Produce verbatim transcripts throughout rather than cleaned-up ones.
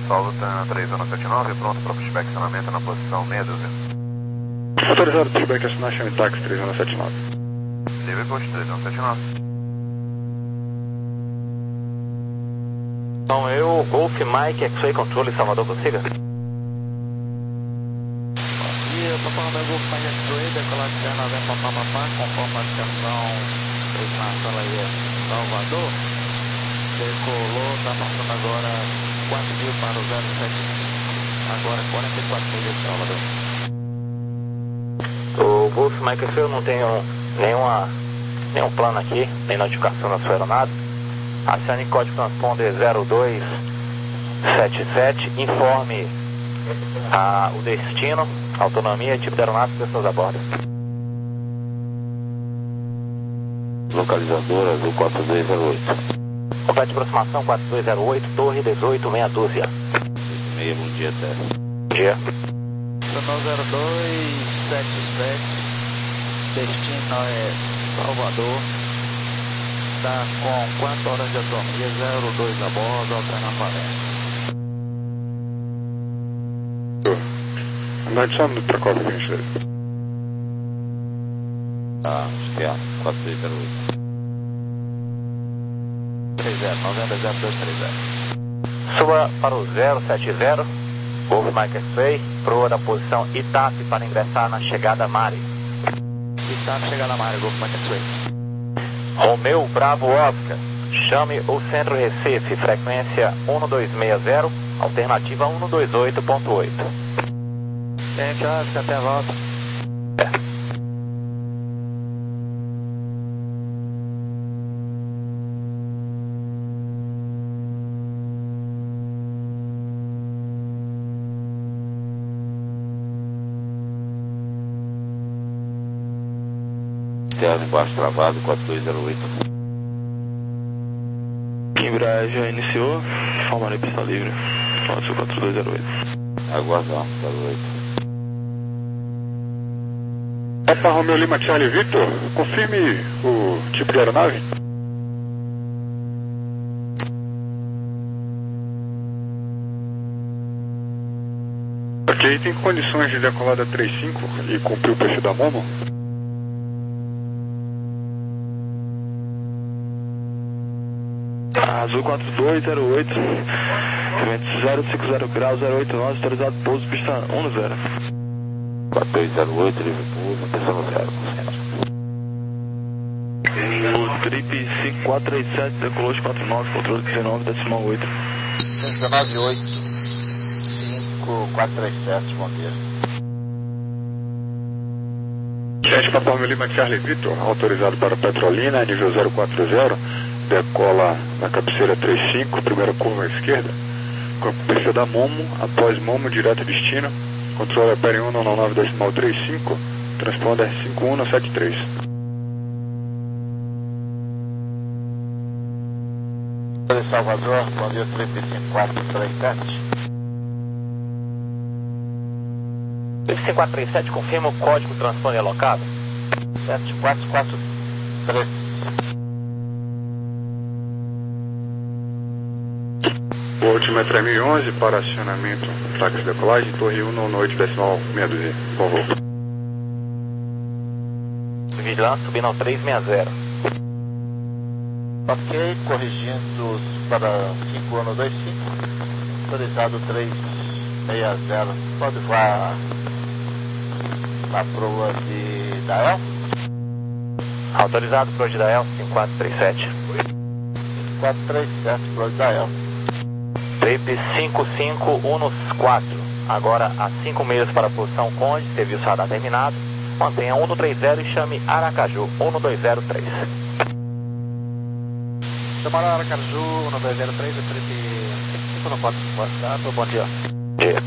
Saulo tá três um sete nove, pronto para pushback acionamento na posição meia dúzia. Autorizado pushback acionar, chame táxi três um sete nove. Livre post três um sete nove. Então eu, Golf Mike, X-Ray Controle, Salvador, consiga? Bom dia, Papai Romeo Golf Mike X-Ray, decolagem noventa papapá, conforme a atenção na sala aí, Salvador. Decolou, está passando agora quatro mil para o zero sete, agora quarenta e quatro milhas de Salvador. O Golf Mike X-Ray, eu não tenho nenhuma, nenhum plano aqui, nem notificação na sua aeronave. Acione código transponder zero dois sete sete, informe a, o destino, autonomia, tipo de aeronave e pessoas a bordo. Localizadora do quatro dois zero oito. Complete aproximação quatro dois zero oito, torre dezoito, meia dúzia. Meia, bom dia, até. Bom dia. Canal zero dois sete sete, destino é Salvador. Está com quantas horas de autonomia? zero dois a bordo, alternando valendo. Andar de só um minuto para quatro vinte e dois. Ah, acho que é quatro dois zero oito. três zero, noventa zero dois três zero. Suba para o zero sete zero, Golf Mike X-Ray, proa da posição Itape para ingressar na chegada Mari. Itape, chegada Mari, Golf Mike X-Ray. Romeu Bravo Oscar, chame o centro Recife, frequência um dois seis zero, alternativa um dois oito ponto oito. Gente, Oscar, até a volta. É. Terra embaixo travado, quatro dois zero oito. Embreagem iniciou, formarei pista livre. Pode quatro dois zero oito. Aguardamos, zero oito. Papa Romeo Lima Charlie Victor, confirme o tipo de aeronave. Ok, tem condições de decolada três cinco e cumprir o perfil da Momo? Azul quatro dois zero oito, vento zero cinco zero graus, zero oito nove, autorizado pouso, pista um zero. quatro dois zero oito, livre pouso, atenção no zero. O trip cinco quatro três sete, decolou quatro nove, controle dezenove, decimal oito. dezenove oito, cinco quatro três sete, bom dia. sete Papa Romeo Lima Charlie Victor, autorizado para Petrolina, nível zero quatro zero. Decola na cabeceira três cinco, primeira curva à esquerda, com a perfil da Momo, após Momo, direto destino, controle Aper um nove nove decimal trinta e cinco, transponder cinco um sete três. Salvador, bom dia, trip cinco quatro três sete. cinco quatro três sete, confirma o código transponder alocado. sete quatro quatro três. Altimetria mil e onze para acionamento, táxi decolagem, torre um oito decimal meia dúzia, por favor. Vigilância subindo ao três seis zero. Ok, corrigindo para cinco um dois cinco, autorizado três seis zero, pode voar na proa de Dael? Autorizado proa de Dael, cinco quatro três sete. cinco quatro três sete, proa de Dael. Trip cinco cinco um quatro, agora a cinco milhas para a posição Conde, serviço radar terminado. Mantenha um três zero e chame Aracaju um dois zero três. Chamaram Aracaju um dois zero três, é trip cinco um quatro, tá? Bom dia. Dia.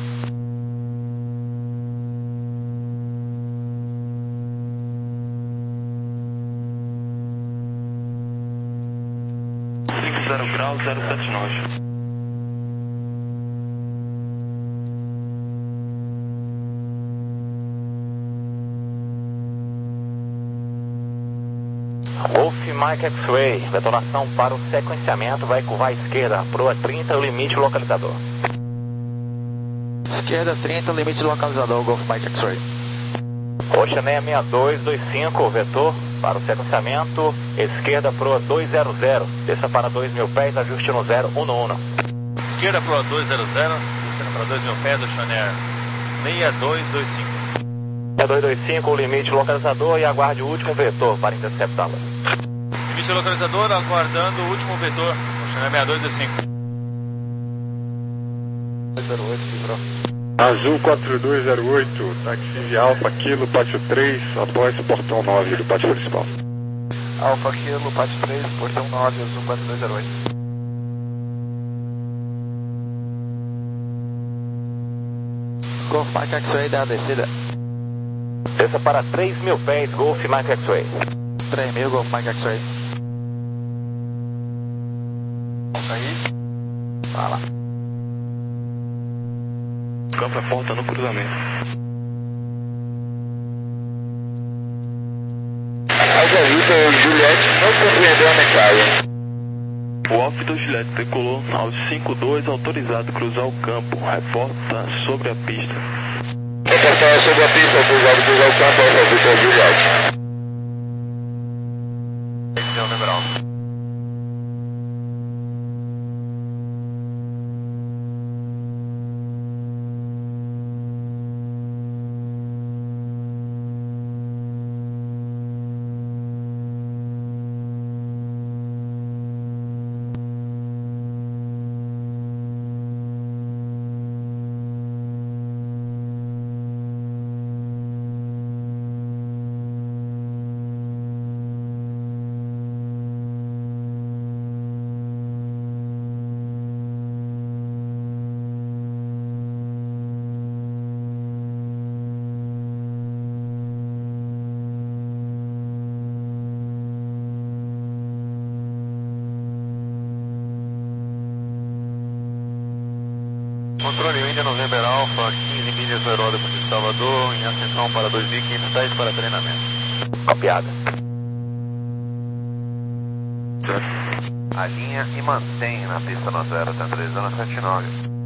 cinco zero graus, zero sete nove. Golf Mike X-Ray, detonação para o sequenciamento, vai curvar à esquerda, proa trinta, o limite localizador. Esquerda trinta, limite localizador, Golf Mike X-Ray. Oceaneia seis dois dois cinco, vetor para o sequenciamento, esquerda Proa dois zero zero, desça para dois mil pés, ajuste no zero um um. Esquerda Proa dois zero zero, descendo para dois mil pés, Oceaneia seis dois dois cinco. seis dois dois cinco, limite localizador e aguarde o último vetor para interceptá-la. Limite localizador, aguardando o último vetor, Oceaneia seis dois dois cinco. zero oito, livrou. Azul quatro dois zero oito, taxi Alfa Kilo, pátio três, após o portão nove do pátio principal. Alfa Kilo, pátio três, portão nove, Azul quatro dois zero oito. Golf Mike X-Ray da descida. Desça para três mil pés, Golf Mike X-Ray. três mil, Golf Mike X-Ray. Vamos aí. Vai lá. Campo é porta no cruzamento. Alfa Juliette não compreendeu a mensagem. O Alfa Vitor Juliette decolou aos cinco dois, autorizado a cruzar o campo. Reporta sobre a pista. Reportar sobre a pista, autorizado a cruzar o campo, Alfa Vitor Juliette. Esse é o numeral. Controle Índia November Alpha, quinze milhas do aeródromo de Salvador, em ascensão para dois mil e quinhentos pés para treinamento. Copiado. Alinha e mantém na pista no zero, até três anos sete nove.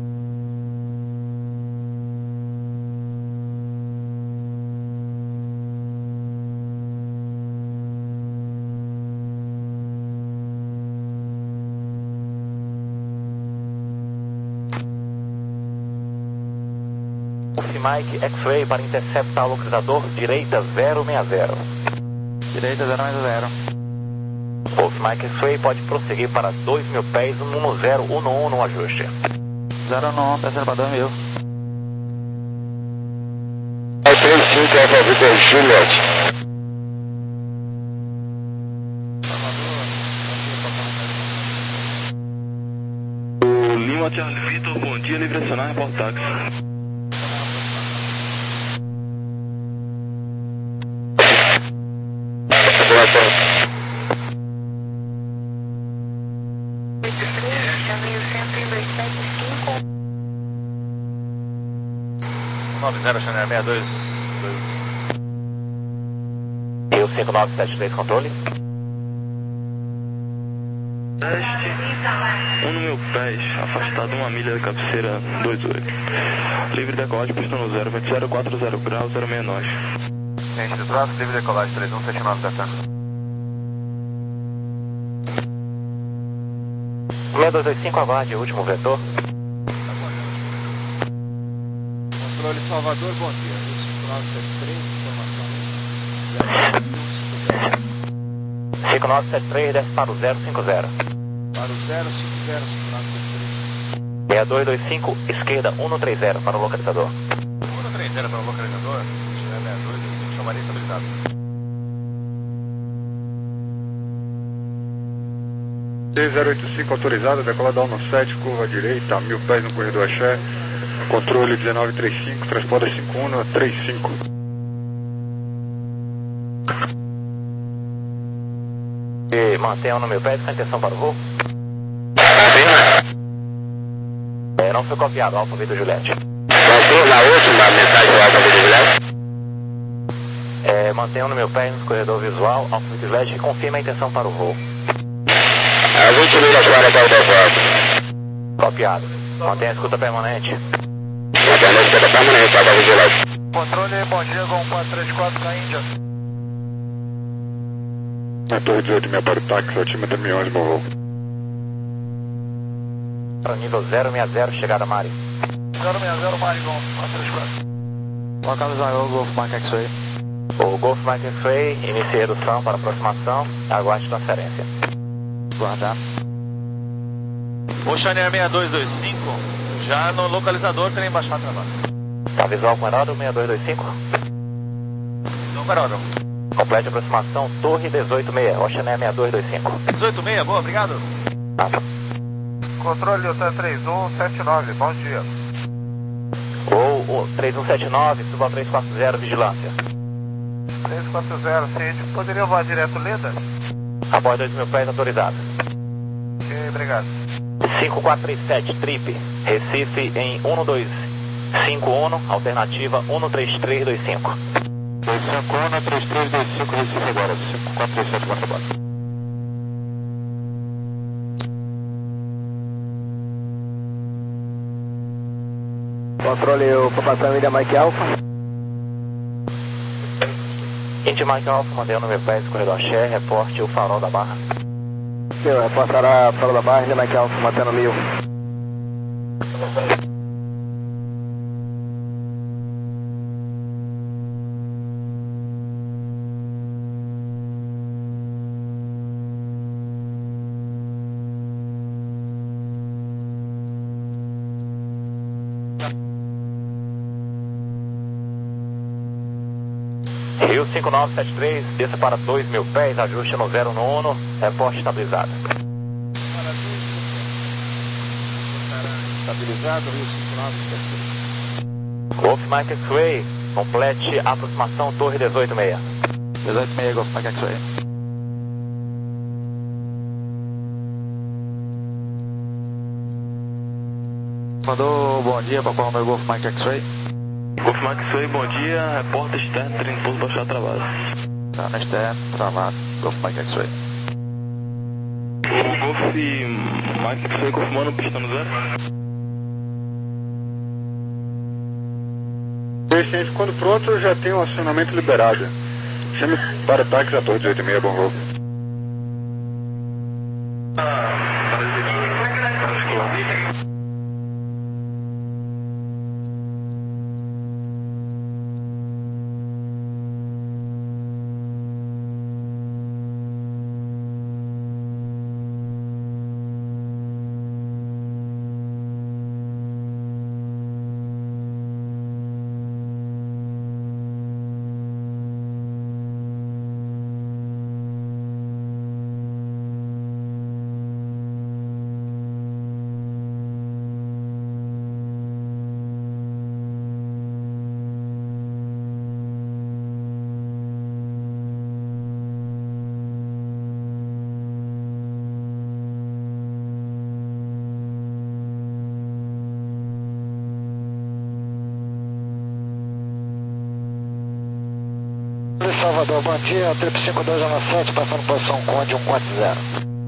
Mike X-Ray para interceptar o localizador, direita zero seis zero. Direita zero seis zero. Golf Mike X-Ray pode prosseguir para dois mil pés, um um zero um um no ajuste. zero um um, descendo para dois mil. três cinco, Alfa Vitor Juliette. O Lima Charlie Vitor, bom dia, livre acionar, repórter táxi. nove zero, Oceaneia seis dois dois. E o cinco nove sete três, controle. Teste, um no meu pés, afastado uma milha da cabeceira dois oito. Livre decolagem, pista no zero, vento zero quatro zero graus, zero seis nove. Gente de traço, livre decolagem três um sete nove, Delta. seis dois dois cinco, aguarde o último vetor. Controle Salvador, bom dia. cinco nove sete três, informação. cinco nove sete três, desce para o zero cinco zero. Para o zero cinco zero, cinco nove sete três. seis dois dois cinco, esquerda um um três zero para o localizador. um um três zero para o localizador, Oceaneia seis dois dois cinco, chamaria estabilizado. seis zero oito cinco autorizado, decolada um sete, curva direita, mil pés no corredor Axé. Controle dezenove trinta e cinco, transporta cinco um três cinco. E mantenha no meu pé com a intenção para o voo. É, não foi copiado, Alfa Vitor Juliette. Passou na última mensagem do Alfa Vitor Juliette. É, mantenha no meu pé no corredor visual, Alfa Vitor Juliette, e confirme a intenção para o voo. A vinte milhas para o aeroporto. Copiado. Mantenha a escuta permanente. Mantendo a escuta Estamos na ressaca vigilante. Controle, bom dia, Gol quatro três quatro para a Índia. Na torre dezoito meia para o táxi, altímetro mil e onze, bom voo. Para nível zero seis zero, chegada Mari. zero seis zero, Mari, Gol quatro três quatro. Localizador Golf Mike X-Ray. O Golf Mike X-Ray inicia a redução para aproximação, aguarde transferência. Guardar. Oceaneer seis dois dois cinco, já no localizador tem baixado travado. Tá visual com Heraldo seis dois dois cinco? Então, Carol. Complete aproximação, Torre dezoito seis, Oceaneer seis dois dois cinco. dezoito seis, boa, obrigado. Ah, Controle, Hotel três um sete nove, bom dia. Gol três um sete nove, suba três quatro zero, vigilância. três quatro zero, ciente. Poderia voar direto Leda? Após dois mil pés autorizado. Ok, obrigado. cinco quatro três sete, Trip, Recife em um dois cinco um, alternativa um três três dois cinco. dois cinco um, três três dois cinco, Recife agora, cinco quatro três sete, bota bota. Controle o ocupação India Mike Alpha. India Mike Alpha, mandei o número pés, corredor Share, reporte o farol da Barra. Senhor, reportará farol da Barra, India Mike Alpha, mantendo mil. Rio cinco nove sete três, desça para dois mil pés, ajuste no zero um, reporte estabilizado. Estabilizado, Rio cinco nove sete três. Golf Mike X-Ray, complete aproximação Torre dezoito seis. dezoito seis, Golf Mike X-Ray. Mandou bom dia para o meu Golf Mike X-Ray. Golf Mike X-Ray, bom dia, repórter externo, treino pouso baixar travado. Tá na externo, travado, Golf Mike X-Ray. O Golf Mike X-Ray confirmando pista no zero. Gente, quando pronto, já tem um acionamento liberado. Chame para o táxi a torre dezoito seis, bom voo. Salvador, bom dia, Trip cinco dois um sete, passando posição Conde um quatro zero.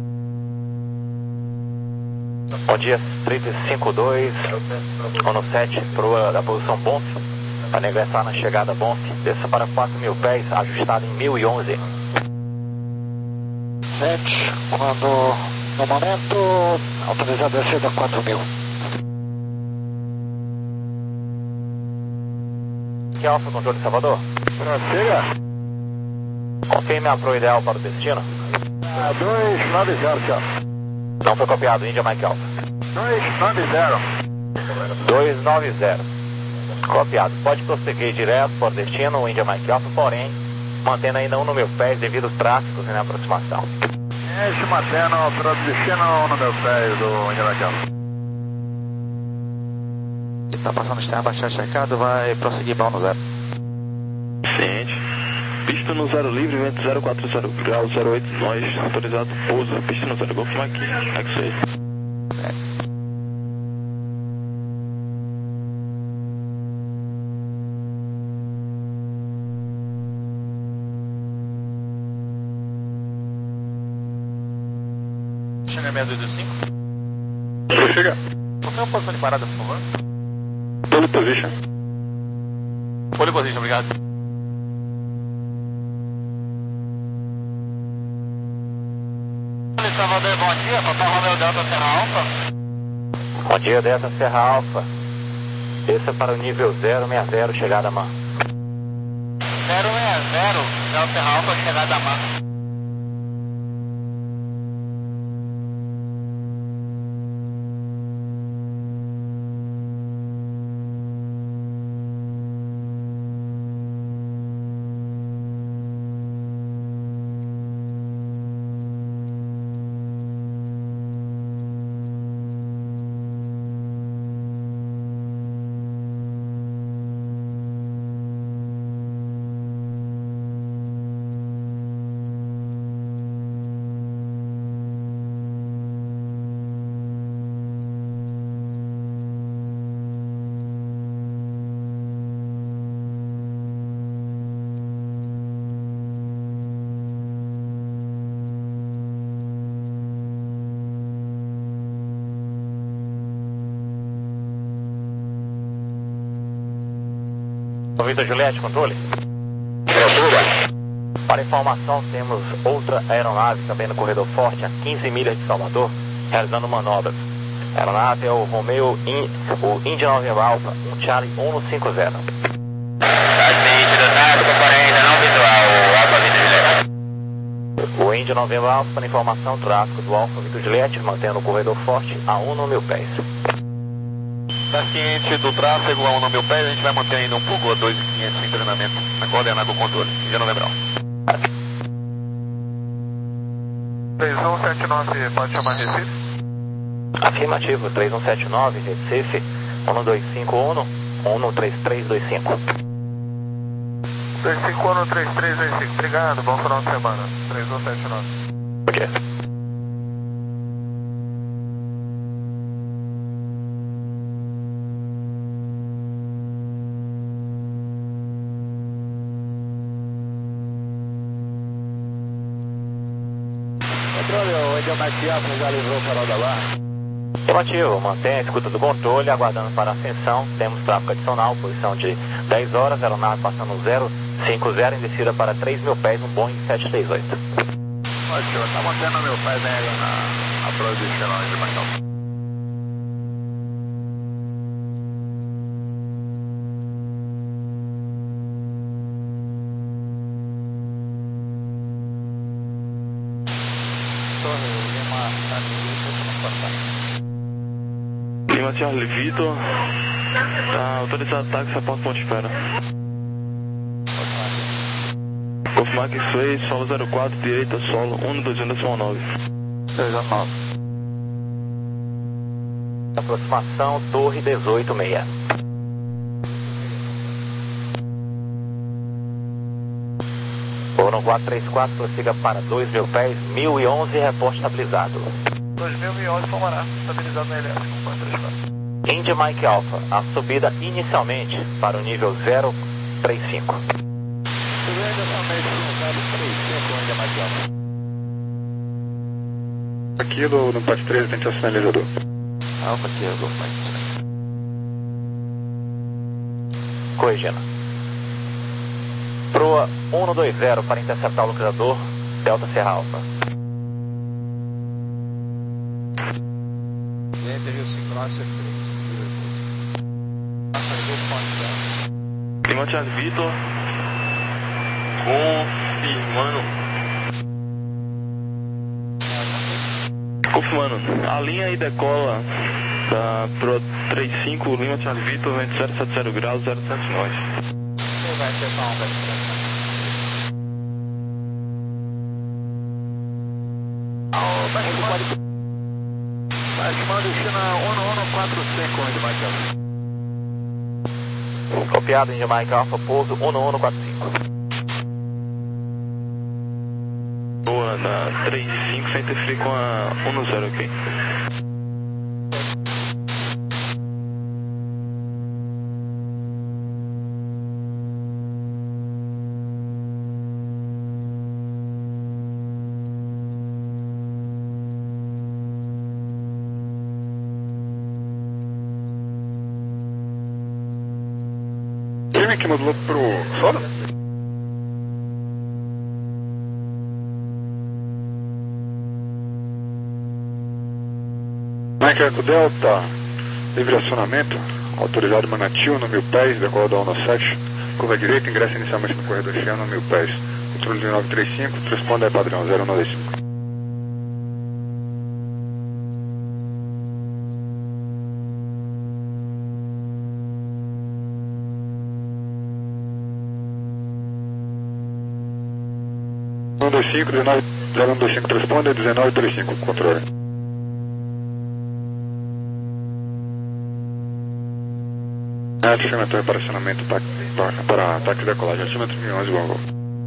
Bom dia, Trip cinco dois um sete, para a posição Bonf, para ingressar na chegada Bonf, desça para quatro mil pés, ajustado em mil e onze. sete, quando, no momento, autorizado a descida quatro mil. Que Alfa, controle Salvador? Prossiga. Confirme a Pro ideal para o destino. dois nove zero, senhor. Não foi copiado, India Mike Alpha. dois nove zero. dois nove zero. Copiado. Pode prosseguir direto para o destino, India Mike Alpha, porém, mantendo ainda um no meu pés devido aos tráficos na aproximação. Este mantendo para o destino um no meu pés do India Mike Alpha. Ele tá passando externo, baixar checado, vai prosseguir pau no zero. Ciente. Pista no zero livre, vento zero quatro zero grau, zero oito, nós, autorizado, pouso, pista no zero, Golf Mike, X-Ray. É. Chega seis dois dois cinco. Prossiga. Qual é a posição de parada, por favor? Pole position. Pole position, obrigado. Salvador, bom dia, Papai Romeo Delta Serra Alfa. Bom dia, Delta Serra Alfa. Desça para o nível zero seis zero, chegada a man. zero seis zero, Delta Serra Alfa, chegada a man. Vitor Juliette, controle. Procura. Para informação, temos outra aeronave também no corredor forte, a quinze milhas de Salvador, realizando manobras. A aeronave é o Romeo, In, o Indy nove Alpha, um Charlie cento e cinquenta. O Indy nove Alpha, para informação, tráfego do Alfa Vitor Juliette, mantendo o corredor forte a um mil pés. Está ciente do tráfego a um mil pés, a gente vai manter ainda um pouco a dois mil e quinhentos em treinamento, na coordenada do controle, Indy nove Bravo. três um sete nove, pode chamar Recife? Afirmativo, três um sete nove, Recife, um dois cinco um, um três três dois cinco. dois cinco um três três dois cinco, obrigado, bom final de semana. três um sete nove. Ok. Controle, o Angel Mike Alpha já livrou o farol da barra. Afirmativo, mantenha a escuta do controle, aguardando para a ascensão. Temos tráfego adicional, posição de dez horas, aeronave passando zero cinco zero em descida para três mil pés, um Boeing sete três oito. Ótimo, tá mantendo meu pé bem ali na, na posição de Mike Alpha. Lima Charlie Vitor, tá autorizado táxi a Porto Ponte Espera. Confirmar que Sway, solo zero quatro, direita solo, um dois um decimal nove. dois um nove. Aproximação, torre dezoito seis. Foram quatro três quatro, prossiga para dois mil pés, mil e onze, reporte estabilizado. dois mil e onze, Palmará, estabilizado na elétrica, quatro três quatro. Indy Mike Alpha, a subida inicialmente para o nível zero três cinco. Aquilo no parte três tem seu sinalizador. Alpha Kilo, Golf Mike. Corrigindo. Proa um dois zero para interceptar o localizador, Delta Serra Alpha. Cliente Rio cinco nove C três. Lima Charlie Vitor, confirmando. Confirmando, a linha e decola da Pro trinta e cinco, Lima Charlie Vitor, vento zero sete zero graus, zero sete nove. Vai ser só um, vai Vai chamando destino um um quatro cinco, onde vai ter. Copiado em Jamaica Alpha, pouso um um quatro cinco. Boa, na trinta e cinco, sem interferir com a um zero, ok? Confirme que modulou pro solo. Mike Eco Delta, livre acionamento, autorizado Manatil no mil pés, decola da onda sete, curva direita, ingressa inicialmente no corredor Xian no mil pés. Controle de nove três cinco, responde é padrão zero nove cinco. um dois cinco, zero um dois cinco, responde, dezenove trinta e cinco, controle. Acionamento para acionamento para, para ataque de decolagem, acionamento mil e onze, bom voo.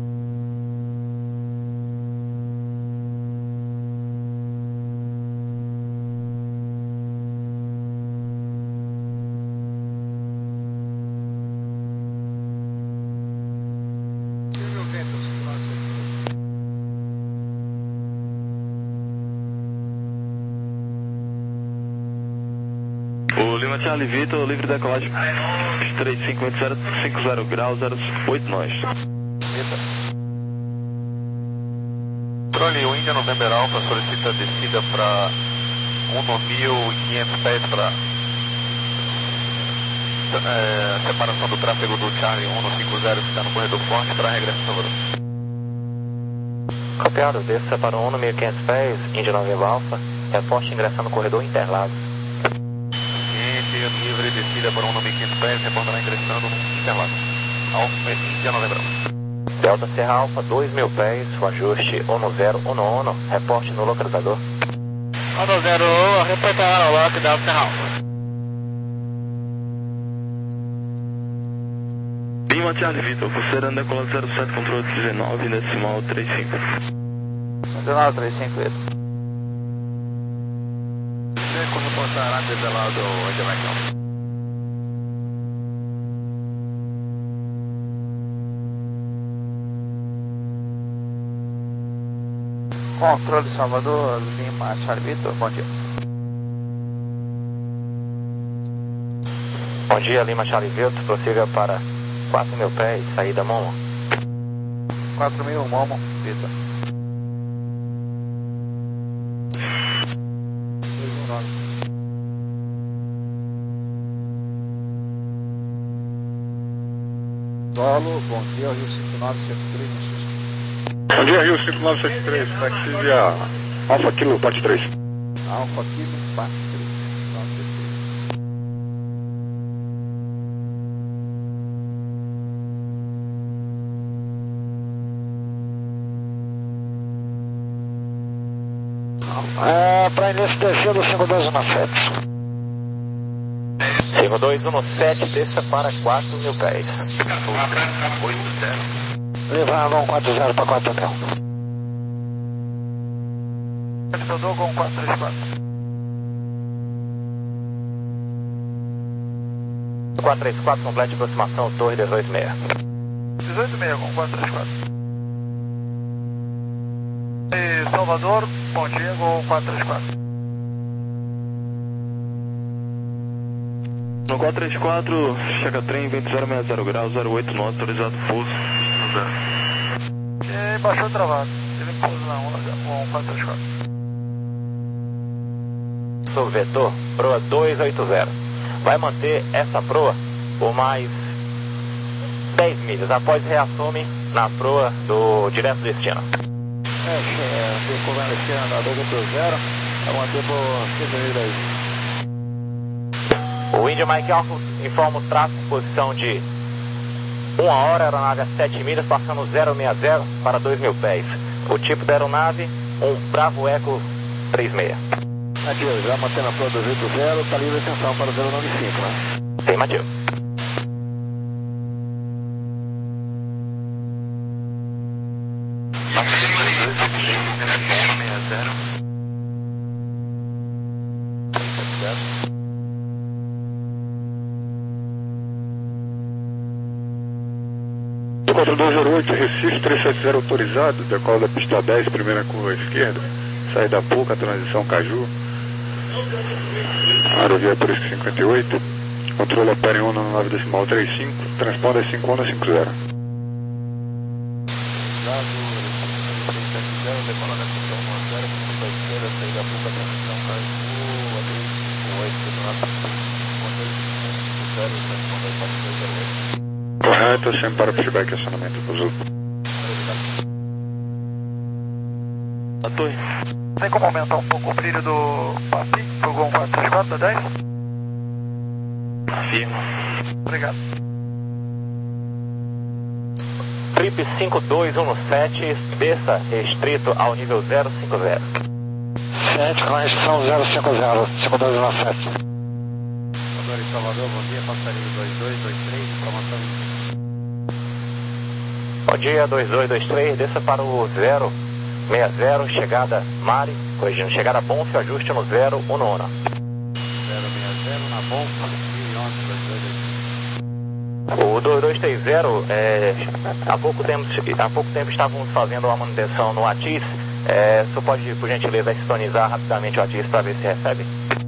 O Lima Charlie Vitor, livre decolagem três cinco zero cinco zero graus, zero oito nós. Controle, o Índia November Alpha solicita descida para um mil e quinhentos pés para é, separação do tráfego do Charlie um cinco zero que está no corredor forte para regresso a Salvador. Copiado, desça para um mil e quinhentos pés, Índia November Alpha, reporte ingressando no corredor Interlagos. Livre descida para um mil e quinhentos pés, reportará ingressando no Interlagos. Alfa, Índia November Alpha. Delta Serra Alfa, dois mil pés, o ajuste um zero um um, reporte no localizador. um zero, reportará no lock Delta Serra Alfa. Lima Charlie Vitor, considerando decolar zero sete, controle dezenove, decimal trinta e cinco. dezenove trinta e cinco, isso. Reportará desde lá do Índia. Controle Salvador, Lima Charlie Vitor, bom dia. Bom dia, Lima Charlie Vitor, prossiga para quatro mil pés, saída Momo. quatro mil, Momo, Vitor. Solo, bom dia, Rio cinco nove sete três, no Sul. Bom dia, Rio cinco nove sete três, taxi via Alfa Kilo, parte três. Alfa Kilo, parte três. É, para início descer do cinco dois um sete. cinco dois um sete, desça para quatro mil pés. Levando um quatro zero para quatro mil. Estou com quatro três quatro. quatro três quatro, complete aproximação, torre dezoito seis. dezoito seis com quatro três quatro. E Salvador, bom dia, com quatro três quatro. No quatro três quatro, chega trem, vento zero seis zero graus, zero oito nós, autorizado pouso. E baixou travado, teve pouso na onda com quatro três quatro. Sou vetor, proa duzentos e oitenta. Vai manter essa proa por mais dez milhas, após reassume na proa do direto destino. É, é, ficou na esquerda da dois oito zero, vai manter por cinco milhas aí. O India Mike Alpha informa o tráfego em posição de uma hora, aeronave a sete milhas, passando zero seis zero para dois mil pés. O tipo da aeronave, um Bravo Eco trinta e seis. Matias, já mantendo a proa duzentos e oitenta, está livre extensão para zero nove cinco, né? Sim, Matias. quatro dois zero oito, Recife trezentos e setenta autorizado, decola da pista dez, primeira curva à esquerda, saída pouca, transição Caju, aerovia por cinquenta e oito, Controle opera em um no nove decimal trinta e cinco, transponder cinco um cinco zero. Decola na pista um zero, para a esquerda, saída pública, transmissão para o Adri oito, correto, sempre para o feedback e acionamento do Zul. A torre. Tem como aumentar um pouco o brilho do papi, pro Gol quatro três quatro da dez? Afirma. Obrigado. Trip cinco dois um sete, desça restrito ao nível zero cinco zero. sete com restrição zero cinco zero, cinco dois um sete. Salvador e Salvador, bom dia, passarinho dois dois dois três, informação. Bom dia, dois dois dois três, desça para o zero seis zero, chegada Mari, corrigindo, chegada Bonfio, ajuste no zero um no zero seis zero na Bonfio, e onze dois dois dois três. O dois dois três zero, é, há, pouco tempo, há pouco tempo estávamos fazendo uma manutenção no ATIS. É, você pode, por gentileza, sintonizar rapidamente o ATIS para ver se recebe?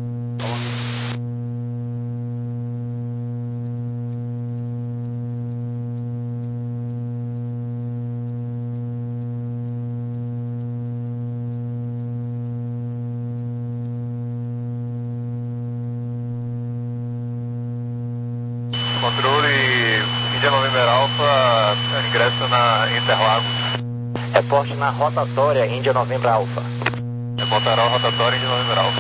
Controle Índia November Alpha, ingresso na Interlagos. Reporte na rotatória Índia November Alpha. Reportará a rotatória Índia November Alpha.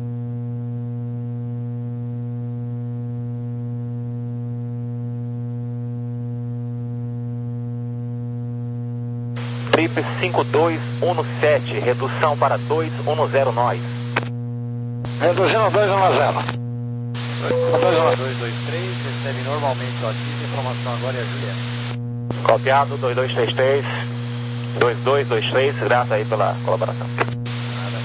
Trip cinco dois um sete, redução para dois um zero nós. Reduzindo dois um zero. dois dois três, recebe normalmente o ATIS, informação agora é a Juliette. Copiado, dois dois três três, dois dois dois três, graças aí pela colaboração. Nada.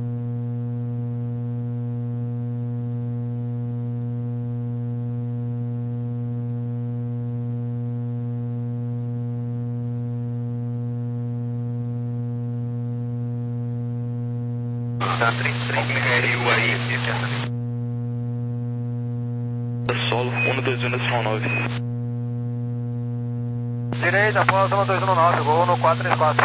Tá, trem aí, esse Solo, um dois um decimal nove. Direita, após um dois um nove, Gol no quatro três quatro.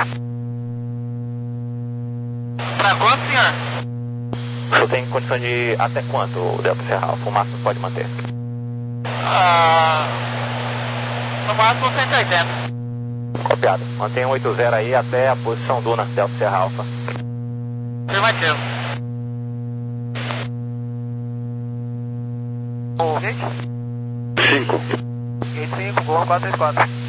Pra quanto, senhor? O senhor tem condição de ir até quanto, Delta Serra Alfa? O máximo pode manter? Ah, no máximo cento e oitenta. Copiado. Mantenha um oito zero aí até a posição Duna, Delta Serra Alfa. Afirmativo. O gate? cinco. Gate cinco, Gol quatro três quatro.